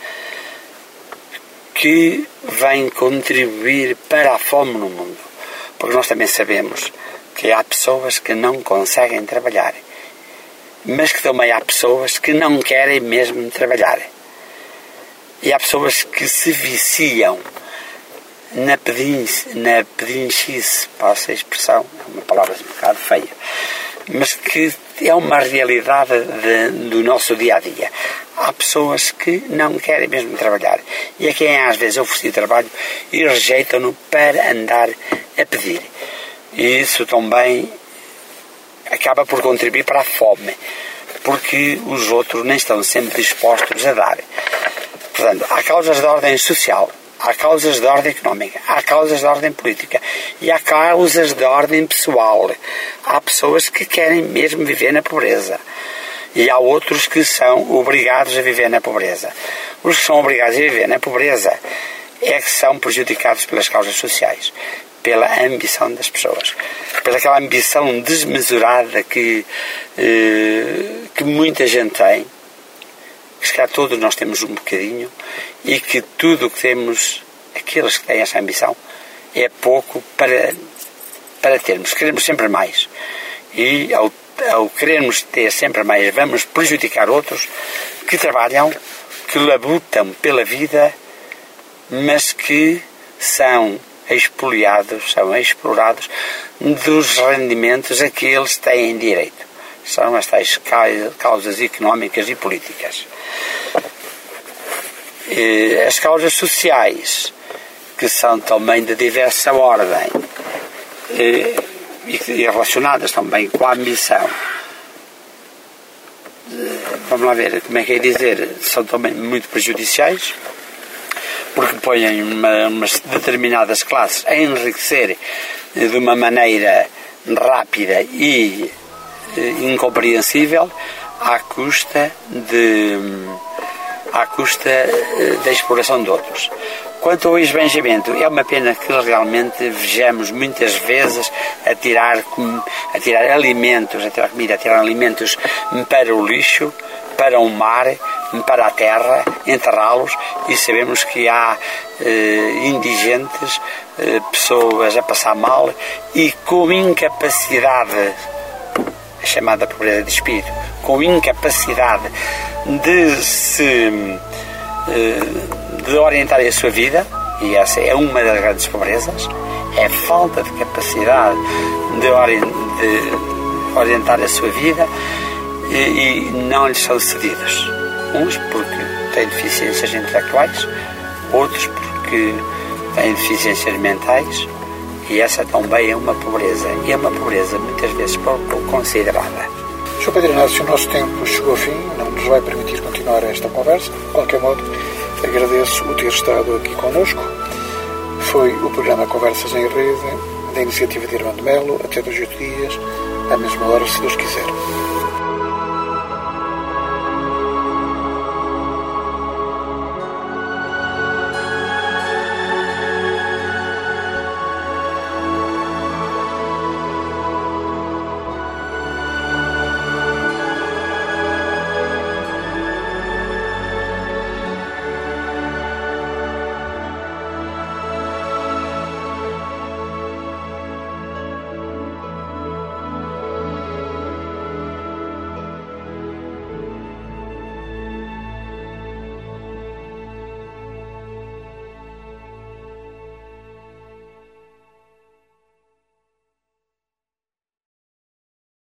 que vem contribuir para a fome no mundo. Porque nós também sabemos que há pessoas que não conseguem trabalhar, mas que também há pessoas que não querem mesmo trabalhar. E há pessoas que se viciam na pedinchice, na pedinchice, passa a expressão, é uma palavra um bocado feia, mas que é uma realidade de, do nosso dia-a-dia. Há pessoas que não querem mesmo trabalhar e a quem às vezes ofereci trabalho e rejeitam-no para andar a pedir. E isso também acaba por contribuir para a fome, porque os outros nem estão sempre dispostos a dar. Portanto, há causas de ordem social, há causas de ordem económica, há causas de ordem política e há causas de ordem pessoal. Há pessoas que querem mesmo viver na pobreza e há outros que são obrigados a viver na pobreza. Os que são obrigados a viver na pobreza é que são prejudicados pelas causas sociais. pela ambição das pessoas, pela aquela ambição desmesurada que, eh, que muita gente tem, que se calhar todos nós temos um bocadinho, e que tudo o que temos, aqueles que têm essa ambição, é pouco para, para termos. Queremos sempre mais. E ao, ao querermos ter sempre mais, vamos prejudicar outros que trabalham, que labutam pela vida, mas que são expoliados, são explorados dos rendimentos a que eles têm direito. São as tais causas económicas e políticas. E as causas sociais, que são também de diversa ordem e, e relacionadas também com a ambição. Vamos lá ver, como é que é dizer, são também muito prejudiciais, porque põem uma, umas determinadas classes a enriquecer de uma maneira rápida e incompreensível à custa de à custa da exploração de outros. Quanto ao esbanjamento, é uma pena que realmente vejamos muitas vezes a tirar, a tirar alimentos, a tirar comida, a tirar alimentos para o lixo, para o mar, para a terra, enterrá-los, e sabemos que há eh, indigentes, eh, pessoas a passar mal e com incapacidade, a chamada pobreza de espírito, com incapacidade de se de orientar a sua vida, e essa é uma das grandes pobrezas, é a falta de capacidade de, ori de orientar a sua vida, e, e não lhes são cedidos. Uns porque têm deficiências intelectuais, outros porque têm deficiências mentais, e essa também é uma pobreza, e é uma pobreza muitas vezes pouco considerada. senhor Padre Inácio, o nosso tempo chegou ao fim, não nos vai permitir continuar esta conversa. De qualquer modo, agradeço o ter estado aqui connosco. Foi o programa Conversas em Rede, da iniciativa de Irmão de Melo, até dois oito dias, à mesma hora, se Deus quiser.